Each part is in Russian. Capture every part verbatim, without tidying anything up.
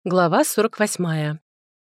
Глава сорок восьмая.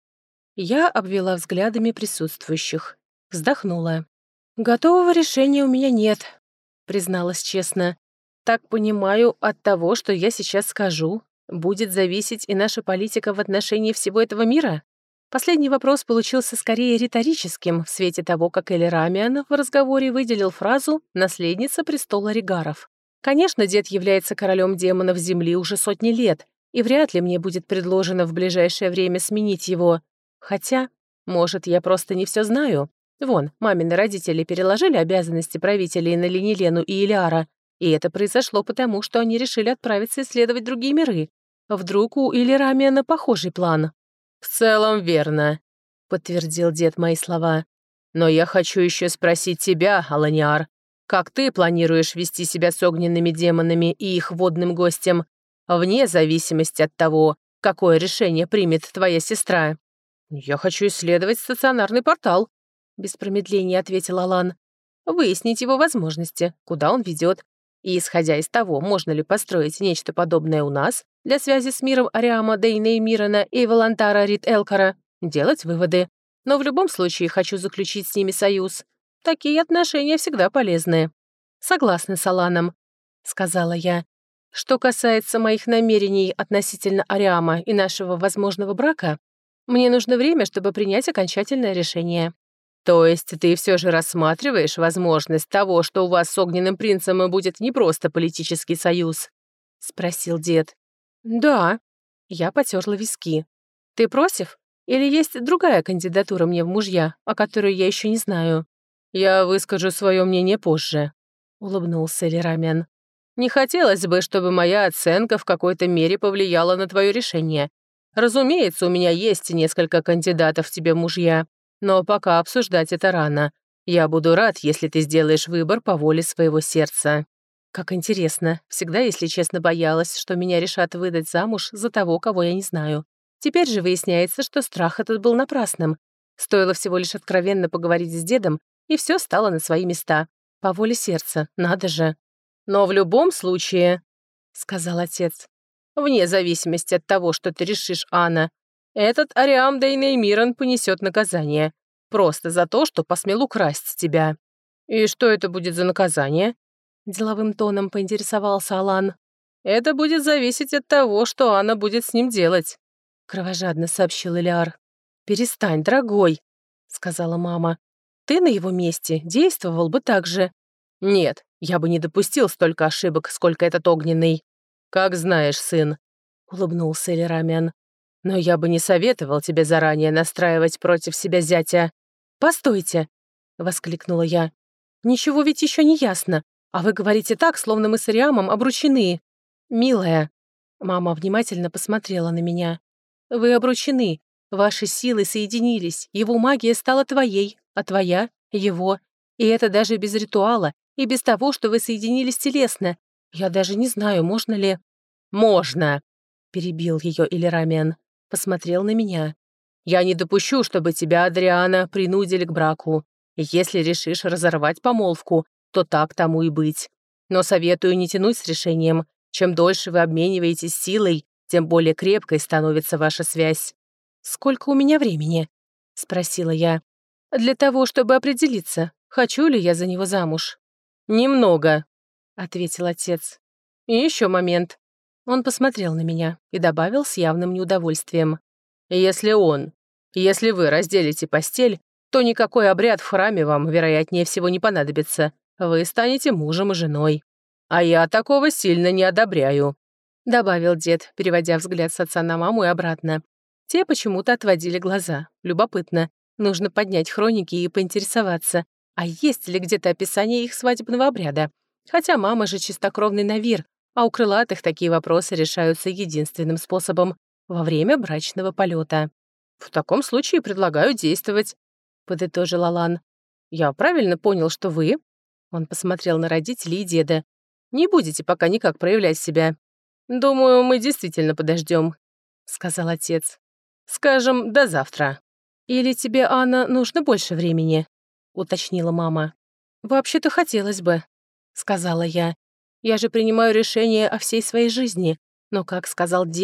Я обвела взглядами присутствующих. Вздохнула. «Готового решения у меня нет», — призналась честно. «Так понимаю, от того, что я сейчас скажу, будет зависеть и наша политика в отношении всего этого мира?» Последний вопрос получился скорее риторическим в свете того, как Элирамиан в разговоре выделил фразу «наследница престола Ригаров». Конечно, дед является королем демонов Земли уже сотни лет, и вряд ли мне будет предложено в ближайшее время сменить его. Хотя, может, я просто не все знаю. Вон, мамины родители переложили обязанности правителей на Линелену и Илиара, и это произошло потому, что они решили отправиться исследовать другие миры. Вдруг у Илирамиана похожий план? «В целом верно», — подтвердил дед мои слова. «Но я хочу еще спросить тебя, Аланиар, как ты планируешь вести себя с огненными демонами и их водным гостем, вне зависимости от того, какое решение примет твоя сестра?» «Я хочу исследовать стационарный портал», — без промедления ответил Алан. «Выяснить его возможности, куда он ведет, и, исходя из того, можно ли построить нечто подобное у нас для связи с миром Ариама, Дейна и Мирана и Волантара Рит Элкара, делать выводы. Но в любом случае хочу заключить с ними союз. Такие отношения всегда полезны». «Согласна с Аланом», — сказала я. «Что касается моих намерений относительно Ариама и нашего возможного брака, мне нужно время, чтобы принять окончательное решение». «То есть ты все же рассматриваешь возможность того, что у вас с Огненным принцем будет не просто политический союз?» — спросил дед. «Да». Я потерла виски. «Ты против? Или есть другая кандидатура мне в мужья, о которой я еще не знаю?» «Я выскажу свое мнение позже», — улыбнулся Элирамиан. «Не хотелось бы, чтобы моя оценка в какой-то мере повлияла на твое решение. Разумеется, у меня есть несколько кандидатов тебе в мужья, но пока обсуждать это рано. Я буду рад, если ты сделаешь выбор по воле своего сердца». Как интересно. Всегда, если честно, боялась, что меня решат выдать замуж за того, кого я не знаю. Теперь же выясняется, что страх этот был напрасным. Стоило всего лишь откровенно поговорить с дедом, и все стало на свои места. По воле сердца, надо же. «Но в любом случае», — сказал отец, «вне зависимости от того, что ты решишь, Анна, этот Ариам Дейней Миран понесет наказание. Просто за то, что посмел украсть тебя». «И что это будет за наказание?» — деловым тоном поинтересовался Алан. «Это будет зависеть от того, что Анна будет с ним делать», — кровожадно сообщил Элиар. «Перестань, дорогой», — сказала мама. «Ты на его месте действовал бы так же». «Нет, я бы не допустил столько ошибок, сколько этот огненный». «Как знаешь, сын», — улыбнулся Элирамиан. «Но я бы не советовал тебе заранее настраивать против себя зятя». «Постойте», — воскликнула я. «Ничего ведь еще не ясно, а вы говорите так, словно мы с Ариамом обручены». «Милая», — мама внимательно посмотрела на меня, «вы обручены, ваши силы соединились, его магия стала твоей, а твоя — его. И это даже без ритуала, и без того, что вы соединились телесно. Я даже не знаю, можно ли...» «Можно», — перебил ее Элирамиан. Посмотрел на меня. «Я не допущу, чтобы тебя, Адриана, принудили к браку. Если решишь разорвать помолвку, то так тому и быть. Но советую не тянуть с решением. Чем дольше вы обмениваетесь силой, тем более крепкой становится ваша связь». «Сколько у меня времени?» — спросила я. «Для того, чтобы определиться, хочу ли я за него замуж». «Немного», — ответил отец. «И еще момент». Он посмотрел на меня и добавил с явным неудовольствием. «Если он, если вы разделите постель, то никакой обряд в храме вам, вероятнее всего, не понадобится. Вы станете мужем и женой. А я такого сильно не одобряю», — добавил дед, переводя взгляд с отца на маму и обратно. Те почему-то отводили глаза. Любопытно. Нужно поднять хроники и поинтересоваться, а есть ли где-то описание их свадебного обряда. Хотя мама же чистокровный Навир, а у крылатых такие вопросы решаются единственным способом — во время брачного полета. «В таком случае предлагаю действовать», — подытожил Алан. «Я правильно понял, что вы...» Он посмотрел на родителей и деда. «Не будете пока никак проявлять себя. Думаю, мы действительно подождем», — сказал отец. «Скажем, до завтра». «Или тебе, Анна, нужно больше времени?» — уточнила мама. «Вообще-то хотелось бы», — сказала я. «Я же принимаю решение о всей своей жизни, но, как сказал дед,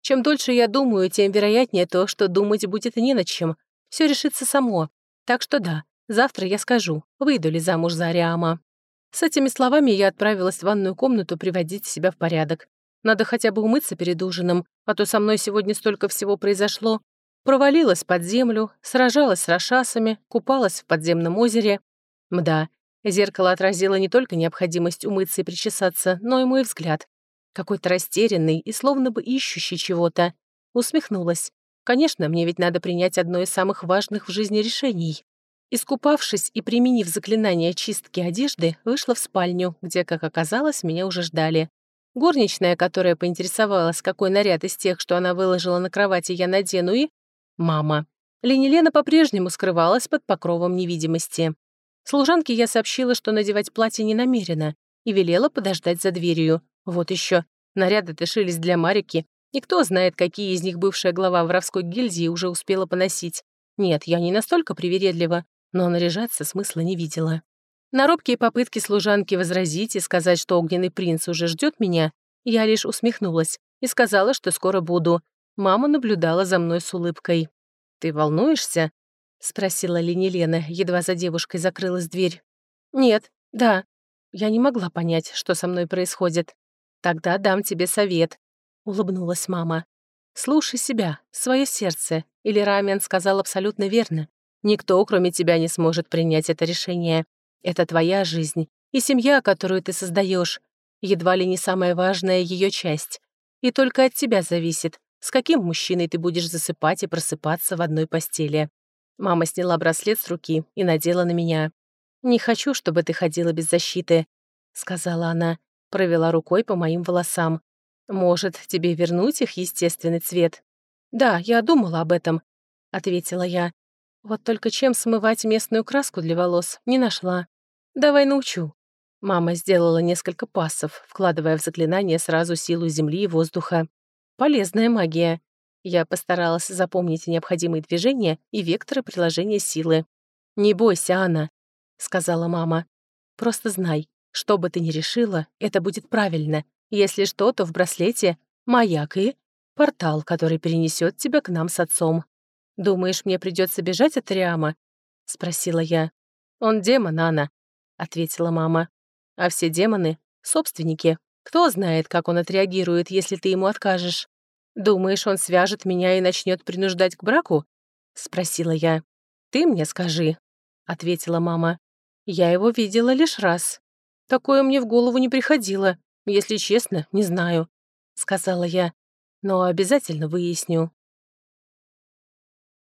Чем дольше я думаю, тем вероятнее то, что думать будет не над чем. Все решится само. Так что да, завтра я скажу, выйду ли замуж за Ариама». С этими словами я отправилась в ванную комнату приводить себя в порядок. Надо хотя бы умыться перед ужином, а то со мной сегодня столько всего произошло. Провалилась под землю, сражалась с рашасами, купалась в подземном озере. Мда, зеркало отразило не только необходимость умыться и причесаться, но и мой взгляд. Какой-то растерянный и словно бы ищущий чего-то. Усмехнулась. Конечно, мне ведь надо принять одно из самых важных в жизни решений. Искупавшись и применив заклинание чистки одежды, вышла в спальню, где, как оказалось, меня уже ждали. Горничная, которая поинтересовалась, какой наряд из тех, что она выложила на кровати, я надену, и... мама. Ленилена по-прежнему скрывалась под покровом невидимости. Служанке я сообщила, что надевать платье не намерена, и велела подождать за дверью. Вот еще. Наряды-то шились для Марики, и кто знает, какие из них бывшая глава воровской гильдии уже успела поносить. Нет, я не настолько привередлива, но наряжаться смысла не видела. На робкие попытки служанки возразить и сказать, что огненный принц уже ждет меня, я лишь усмехнулась и сказала, что скоро буду. Мама наблюдала за мной с улыбкой. «Ты волнуешься?» — спросила Ленилена, едва за девушкой закрылась дверь. «Нет, да». Я не могла понять, что со мной происходит. «Тогда дам тебе совет», — улыбнулась мама. «Слушай себя, свое сердце», или Рамиан сказал абсолютно верно. Никто, кроме тебя, не сможет принять это решение. Это твоя жизнь и семья, которую ты создаешь, едва ли не самая важная ее часть. И только от тебя зависит, с каким мужчиной ты будешь засыпать и просыпаться в одной постели. Мама сняла браслет с руки и надела на меня. «Не хочу, чтобы ты ходила без защиты», — сказала она, провела рукой по моим волосам. «Может, тебе вернуть их естественный цвет?» «Да, я думала об этом», — ответила я. «Вот только чем смывать местную краску для волос не нашла. Давай научу». Мама сделала несколько пассов, вкладывая в заклинание сразу силу земли и воздуха. Полезная магия. Я постаралась запомнить необходимые движения и векторы приложения силы. «Не бойся, Анна», — сказала мама. «Просто знай, что бы ты ни решила, это будет правильно. Если что, то в браслете маяк и портал, который перенесет тебя к нам с отцом. Думаешь, мне придется бежать от Риама?» — спросила я. «Он демон, Анна», — ответила мама. «А все демоны — собственники. Кто знает, как он отреагирует, если ты ему откажешь? Думаешь, он свяжет меня и начнет принуждать к браку?» — спросила я. «Ты мне скажи», — ответила мама. «Я его видела лишь раз. Такое мне в голову не приходило. Если честно, не знаю», — сказала я. «Но обязательно выясню».